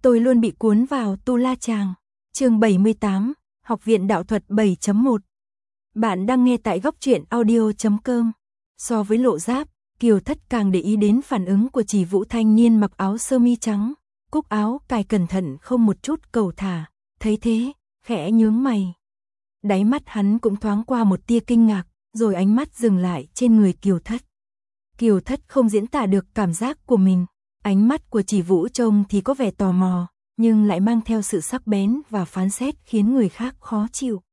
Tôi luôn bị cuốn vào Tu La Chàng. Chương 78, Học viện Đạo thuật 7.1. Bạn đang nghe tại góc truyện audio.com. So với Lộ Giáp, Kiều Thất càng để ý đến phản ứng của Chỉ Vũ thanh niên mặc áo sơ mi trắng, cúc áo cài cẩn thận không một chút cầu thả, thấy thế, khẽ nhướng mày. Đáy mắt hắn cũng thoáng qua một tia kinh ngạc, rồi ánh mắt dừng lại trên người Kiều Thất. Kiều Thất không diễn tả được cảm giác của mình, ánh mắt của Chỉ Vũ trông thì có vẻ tò mò, nhưng lại mang theo sự sắc bén và phán xét khiến người khác khó chịu.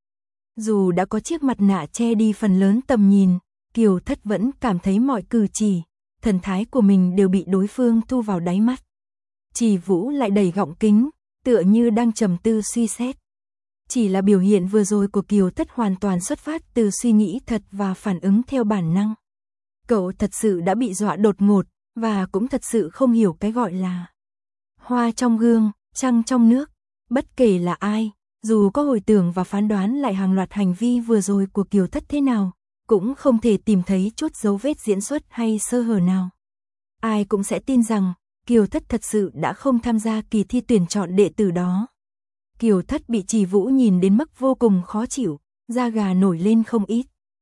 Dù đã có chiếc mặt nạ che đi phần lớn tầm nhìn, Kiều Thất vẫn cảm thấy mọi cử chỉ, thần thái của mình đều bị đối phương thu vào đáy mắt. Chỉ Vũ lại đẩy gọng kính, tựa như đang trầm tư suy xét. Chỉ là biểu hiện vừa rồi của Kiều Thất hoàn toàn xuất phát từ suy nghĩ thật và phản ứng theo bản năng. Cậu thật sự đã bị dọa đột ngột, và cũng thật sự không hiểu cái gọi là hoa trong gương, trăng trong nước. Bất kể là ai, dù có hồi tưởng và phán đoán lại hàng loạt hành vi vừa rồi của Kiều Thất thế nào, cũng không thể tìm thấy chút dấu vết diễn xuất hay sơ hở nào. Ai cũng sẽ tin rằng Kiều Thất thật sự đã không tham gia kỳ thi tuyển chọn đệ tử đó. Kiều Thất bị Chỉ Vũ nhìn đến mức vô cùng khó chịu, da gà nổi lên không ít.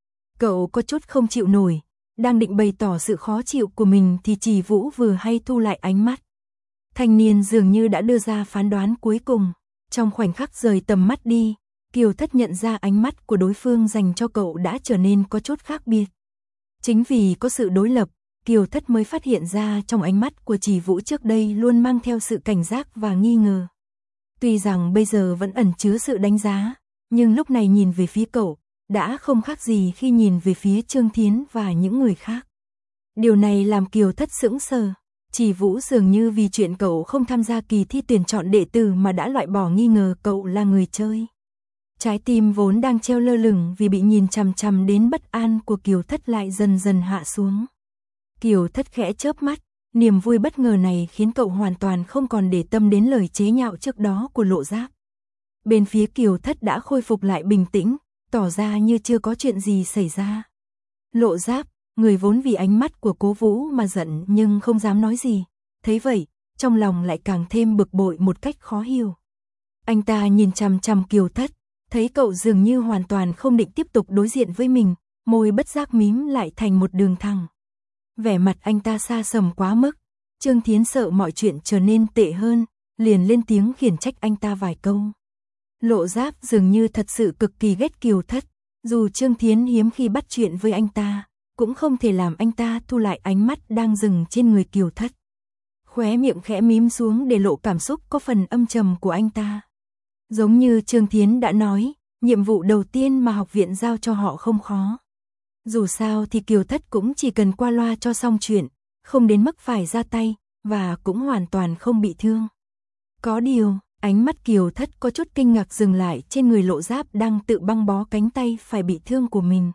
Cậu có chút không chịu nổi, đang định bày tỏ sự khó chịu của mình thì Chỉ Vũ vừa hay thu lại ánh mắt. Thanh niên dường như đã đưa ra phán đoán cuối cùng, trong khoảnh khắc rời tầm mắt đi, Kiều Thất nhận ra ánh mắt của đối phương dành cho cậu đã trở nên có chút khác biệt. Chính vì có sự đối lập, Kiều Thất mới phát hiện ra trong ánh mắt của Chỉ Vũ trước đây luôn mang theo sự cảnh giác và nghi ngờ. Tuy rằng bây giờ vẫn ẩn chứa sự đánh giá, nhưng lúc này nhìn về phía cậu, đã không khác gì khi nhìn về phía Trương Thiến và những người khác. Điều này làm Kiều Thất sững sờ. Chỉ Vũ dường như vì chuyện cậu không tham gia kỳ thi tuyển chọn đệ tử mà đã loại bỏ nghi ngờ cậu là người chơi. Trái tim vốn đang treo lơ lửng vì bị nhìn chằm chằm đến bất an của Kiều Thất lại dần dần hạ xuống. Kiều Thất khẽ chớp mắt, niềm vui bất ngờ này khiến cậu hoàn toàn không còn để tâm đến lời chế nhạo trước đó của Lộ Giáp. Bên phía Kiều Thất đã khôi phục lại bình tĩnh, tỏ ra như chưa có chuyện gì xảy ra. Lộ Giáp, người vốn vì ánh mắt của Cố Vũ mà giận nhưng không dám nói gì, thấy vậy, trong lòng lại càng thêm bực bội một cách khó hiểu. Anh ta nhìn chằm chằm Kiều Thất, thấy cậu dường như hoàn toàn không định tiếp tục đối diện với mình, môi bất giác mím lại thành một đường thẳng. Vẻ mặt anh ta xa sầm quá mức, Trương Thiến sợ mọi chuyện trở nên tệ hơn, liền lên tiếng khiển trách anh ta vài câu. Lộ Giáp dường như thật sự cực kỳ ghét Kiều Thất, dù Trương Thiến hiếm khi bắt chuyện với anh ta, cũng không thể làm anh ta thu lại ánh mắt đang dừng trên người Kiều Thất. Khóe miệng khẽ mím xuống để lộ cảm xúc có phần âm trầm của anh ta. Giống như Trương Thiến đã nói, nhiệm vụ đầu tiên mà học viện giao cho họ không khó. Dù sao thì Kiều Thất cũng chỉ cần qua loa cho xong chuyện, không đến mức phải ra tay, và cũng hoàn toàn không bị thương. Có điều, ánh mắt Kiều Thất có chút kinh ngạc dừng lại trên người Lộ Giáp đang tự băng bó cánh tay phải bị thương của mình.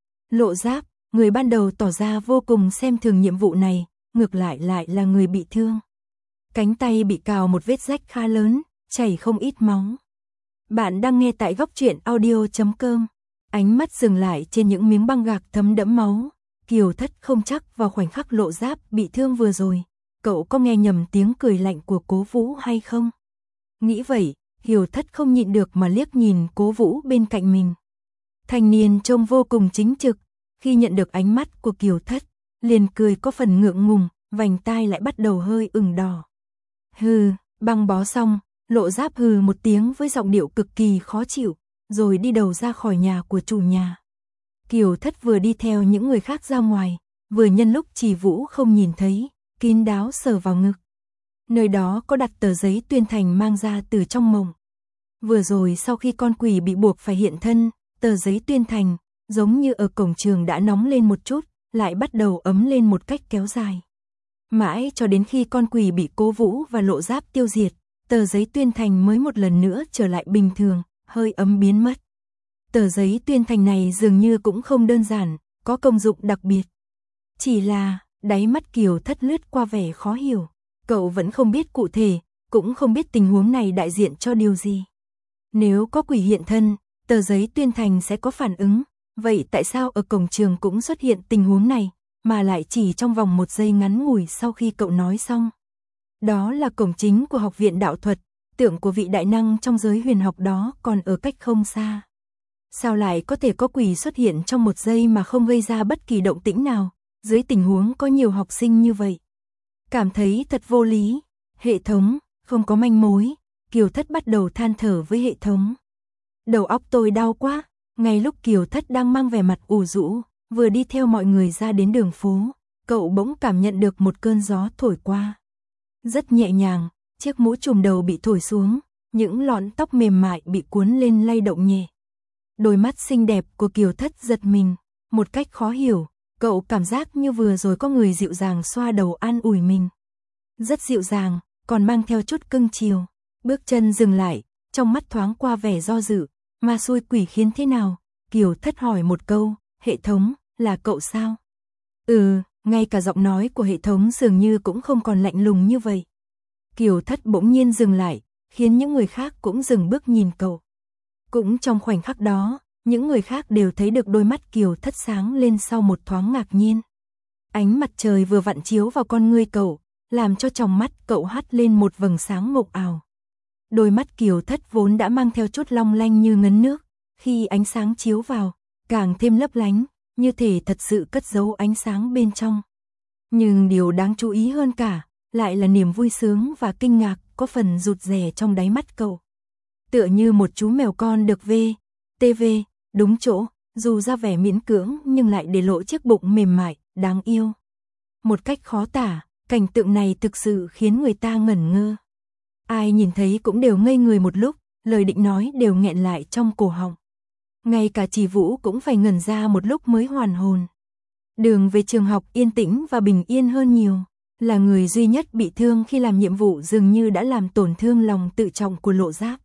Lộ Giáp, người ban đầu tỏ ra vô cùng xem thường nhiệm vụ này, ngược lại là người bị thương. Cánh tay bị cào một vết rách khá lớn, chảy không ít máu. Bạn đang nghe tại góc truyện audio.com. Ánh mắt dừng lại trên những miếng băng gạc thấm đẫm máu. Kiều Thất không chắc vào khoảnh khắc Lộ Giáp bị thương vừa rồi, cậu có nghe nhầm tiếng cười lạnh của Cố Vũ hay không? Nghĩ vậy, Kiều Thất không nhịn được mà liếc nhìn Cố Vũ bên cạnh mình. Thanh niên trông vô cùng chính trực, khi nhận được ánh mắt của Kiều Thất, liền cười có phần ngượng ngùng, vành tai lại bắt đầu hơi ửng đỏ. Hừ, băng bó xong, Lộ Giáp hừ một tiếng với giọng điệu cực kỳ khó chịu, rồi đi đầu ra khỏi nhà của chủ nhà. Kiều Thất vừa đi theo những người khác ra ngoài, vừa nhân lúc Chỉ Vũ không nhìn thấy, kín đáo sờ vào ngực. Nơi đó có đặt tờ giấy tuyên thành mang ra từ trong mộng. Vừa rồi sau khi con quỷ bị buộc phải hiện thân, tờ giấy tuyên thành, giống như ở cổng trường đã nóng lên một chút, lại bắt đầu ấm lên một cách kéo dài. Mãi cho đến khi con quỷ bị Cố Vũ và Lộ Giáp tiêu diệt, tờ giấy tuyên thành mới một lần nữa trở lại bình thường, hơi ấm biến mất. Tờ giấy tuyên thành này dường như cũng không đơn giản, có công dụng đặc biệt. Chỉ là, đáy mắt Kiều Thất lướt qua vẻ khó hiểu, cậu vẫn không biết cụ thể, cũng không biết tình huống này đại diện cho điều gì. Nếu có quỷ hiện thân, tờ giấy tuyên thành sẽ có phản ứng, vậy tại sao ở cổng trường cũng xuất hiện tình huống này, mà lại chỉ trong vòng 1 giây ngắn ngủi sau khi cậu nói xong? Đó là cổng chính của học viện đạo thuật, tượng của vị đại năng trong giới huyền học đó còn ở cách không xa. Sao lại có thể có quỷ xuất hiện trong một giây mà không gây ra bất kỳ động tĩnh nào, dưới tình huống có nhiều học sinh như vậy? Cảm thấy thật vô lý, hệ thống, không có manh mối, Kiều Thất bắt đầu than thở với hệ thống. Đầu óc tôi đau quá, ngay lúc Kiều Thất đang mang vẻ mặt ủ rũ, vừa đi theo mọi người ra đến đường phố, cậu bỗng cảm nhận được một cơn gió thổi qua. Rất nhẹ nhàng, chiếc mũ trùm đầu bị thổi xuống, những lọn tóc mềm mại bị cuốn lên lay động nhẹ. Đôi mắt xinh đẹp của Kiều Thất giật mình, một cách khó hiểu, cậu cảm giác như vừa rồi có người dịu dàng xoa đầu an ủi mình. Rất dịu dàng, còn mang theo chút cưng chiều. Bước chân dừng lại, trong mắt thoáng qua vẻ do dự, ma xui quỷ khiến thế nào? Kiều Thất hỏi một câu, hệ thống, là cậu sao? Ngay cả giọng nói của hệ thống dường như cũng không còn lạnh lùng như vậy. Kiều Thất bỗng nhiên dừng lại, khiến những người khác cũng dừng bước nhìn cậu. Cũng trong khoảnh khắc đó, những người khác đều thấy được đôi mắt Kiều Thất sáng lên sau một thoáng ngạc nhiên. Ánh mặt trời vừa vặn chiếu vào con ngươi cậu, làm cho trong mắt cậu hắt lên một vầng sáng mộng ảo. Đôi mắt Kiều Thất vốn đã mang theo chút long lanh như ngấn nước, khi ánh sáng chiếu vào, càng thêm lấp lánh, như thể thật sự cất giấu ánh sáng bên trong. Nhưng điều đáng chú ý hơn cả, lại là niềm vui sướng và kinh ngạc có phần rụt rè trong đáy mắt cậu. Tựa như một chú mèo con được TV, đúng chỗ, dù ra vẻ miễn cưỡng nhưng lại để lộ chiếc bụng mềm mại, đáng yêu. Một cách khó tả, cảnh tượng này thực sự khiến người ta ngẩn ngơ. Ai nhìn thấy cũng đều ngây người một lúc, lời định nói đều nghẹn lại trong cổ họng. Ngay cả Trì Vũ cũng phải ngẩn ra một lúc mới hoàn hồn. Đường về trường học yên tĩnh và bình yên hơn nhiều. Là người duy nhất bị thương khi làm nhiệm vụ dường như đã làm tổn thương lòng tự trọng của Lộ Giáp.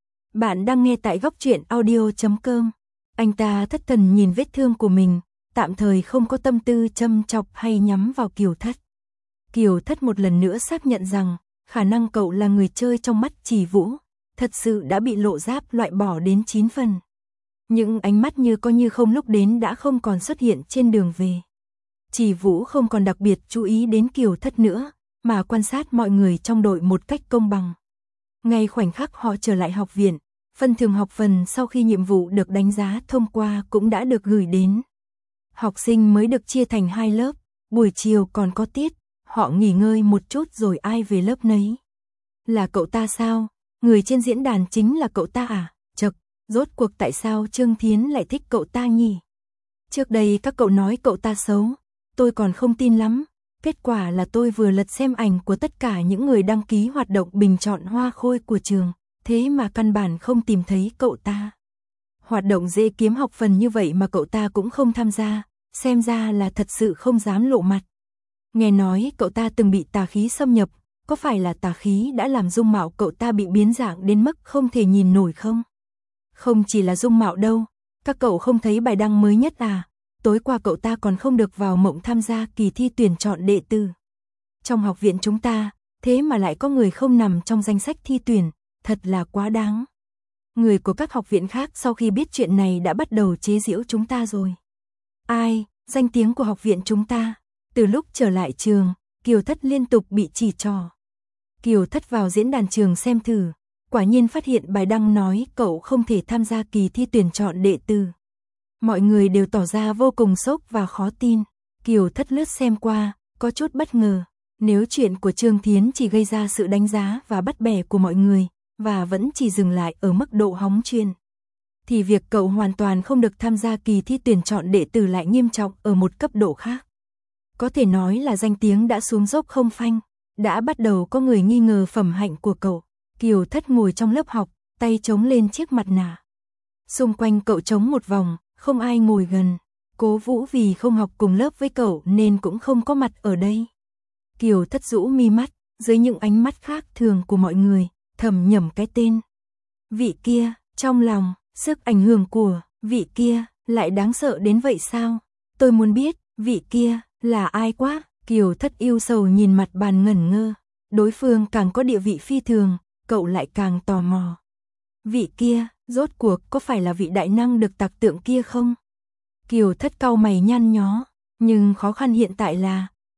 Bạn đang nghe tại góc truyện audio.com. Anh ta thất thần nhìn vết thương của mình, tạm thời không có tâm tư châm chọc hay nhắm vào Kiều Thất. Kiều Thất một lần nữa xác nhận rằng, khả năng cậu là người chơi trong mắt Trì Vũ, thật sự đã bị Lộ Giáp loại bỏ đến 9 phần. Những ánh mắt như có như không lúc đến đã không còn xuất hiện trên đường về. Trì Vũ không còn đặc biệt chú ý đến Kiều Thất nữa, mà quan sát mọi người trong đội một cách công bằng. Ngay khoảnh khắc họ trở lại học viện, phần thưởng học phần sau khi nhiệm vụ được đánh giá thông qua cũng đã được gửi đến. Học sinh mới được chia thành 2 lớp, buổi chiều còn có tiết, họ nghỉ ngơi một chút rồi ai về lớp nấy. Là cậu ta sao? Người trên diễn đàn chính là cậu ta à? Chậc, rốt cuộc tại sao Trương Thiến lại thích cậu ta nhỉ? Trước đây các cậu nói cậu ta xấu, tôi còn không tin lắm. Kết quả là tôi vừa lật xem ảnh của tất cả những người đăng ký hoạt động bình chọn hoa khôi của trường, thế mà căn bản không tìm thấy cậu ta. Hoạt động dễ kiếm học phần như vậy mà cậu ta cũng không tham gia, xem ra là thật sự không dám lộ mặt. Nghe nói cậu ta từng bị tà khí xâm nhập, có phải là tà khí đã làm dung mạo cậu ta bị biến dạng đến mức không thể nhìn nổi không? Không chỉ là dung mạo đâu, các cậu không thấy bài đăng mới nhất à? Tối qua cậu ta còn không được vào mộng tham gia kỳ thi tuyển chọn đệ tử. Trong học viện chúng ta, thế mà lại có người không nằm trong danh sách thi tuyển, thật là quá đáng. Người của các học viện khác sau khi biết chuyện này đã bắt đầu chế giễu chúng ta rồi. Ai, danh tiếng của học viện chúng ta, từ lúc trở lại trường, Kiều Thất liên tục bị chỉ trỏ. Kiều Thất vào diễn đàn trường xem thử, quả nhiên phát hiện bài đăng nói cậu không thể tham gia kỳ thi tuyển chọn đệ tử. Mọi người đều tỏ ra vô cùng sốc và khó tin. Kiều Thất lướt xem qua, có chút bất ngờ. Nếu chuyện của Trương Thiến chỉ gây ra sự đánh giá và bắt bẻ của mọi người, và vẫn chỉ dừng lại ở mức độ hóng chuyện, thì việc cậu hoàn toàn không được tham gia kỳ thi tuyển chọn đệ tử lại nghiêm trọng ở một cấp độ khác. Có thể nói là danh tiếng đã xuống dốc không phanh, đã bắt đầu có người nghi ngờ phẩm hạnh của cậu. Kiều Thất ngồi trong lớp học, tay chống lên chiếc mặt nạ. Xung quanh cậu trống một vòng, không ai ngồi gần. Cố Vũ vì không học cùng lớp với cậu nên cũng không có mặt ở đây. Kiều Thất rũ mi mắt, dưới những ánh mắt khác thường của mọi người, thầm nhẩm cái tên. Vị kia, trong lòng, sức ảnh hưởng của vị kia lại đáng sợ đến vậy sao? Tôi muốn biết, vị kia là ai quá? Kiều Thất yêu sầu nhìn mặt bàn ngẩn ngơ. Đối phương càng có địa vị phi thường, cậu lại càng tò mò. Vị kia, rốt cuộc có phải là vị đại năng được tạc tượng kia không? Kiều Thất cau mày nhăn nhó, nhưng khó khăn hiện tại là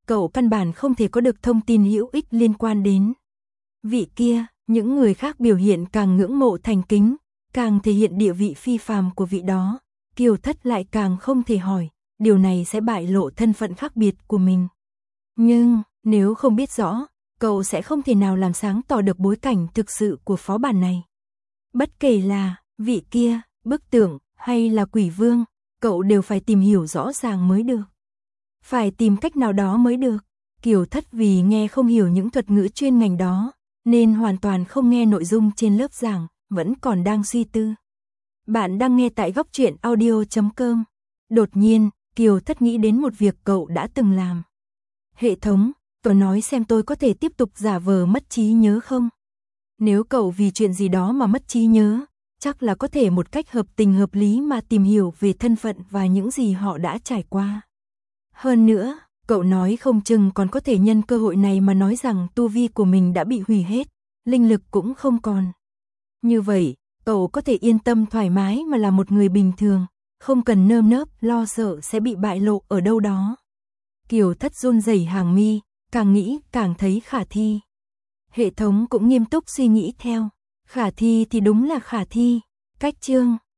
cậu căn bản không thể có được thông tin hữu ích liên quan đến vị kia. Những người khác biểu hiện càng ngưỡng mộ thành kính, càng thể hiện địa vị phi phàm của vị đó, Kiều Thất lại càng không thể hỏi, điều này sẽ bại lộ thân phận khác biệt của mình. Nhưng, nếu không biết rõ, cậu sẽ không thể nào làm sáng tỏ được bối cảnh thực sự của phó bản này. Bất kể là vị kia, bức tượng, hay là quỷ vương, cậu đều phải tìm hiểu rõ ràng mới được. Phải tìm cách nào đó mới được. Kiều Thất vì nghe không hiểu những thuật ngữ chuyên ngành đó, nên hoàn toàn không nghe nội dung trên lớp giảng, vẫn còn đang suy tư. Bạn đang nghe tại góc truyện audio.com. Đột nhiên, Kiều Thất nghĩ đến một việc cậu đã từng làm. Hệ thống, tôi nói xem tôi có thể tiếp tục giả vờ mất trí nhớ không? Nếu cậu vì chuyện gì đó mà mất trí nhớ, chắc là có thể một cách hợp tình hợp lý mà tìm hiểu về thân phận và những gì họ đã trải qua. Hơn nữa, cậu nói không chừng còn có thể nhân cơ hội này mà nói rằng tu vi của mình đã bị hủy hết, linh lực cũng không còn. Như vậy, cậu có thể yên tâm thoải mái mà là một người bình thường, không cần nơm nớp lo sợ sẽ bị bại lộ ở đâu đó. Kiều Thất run rẩy hàng mi, càng nghĩ càng thấy khả thi. Hệ thống cũng nghiêm túc suy nghĩ theo, khả thi thì đúng là khả thi. Cách chương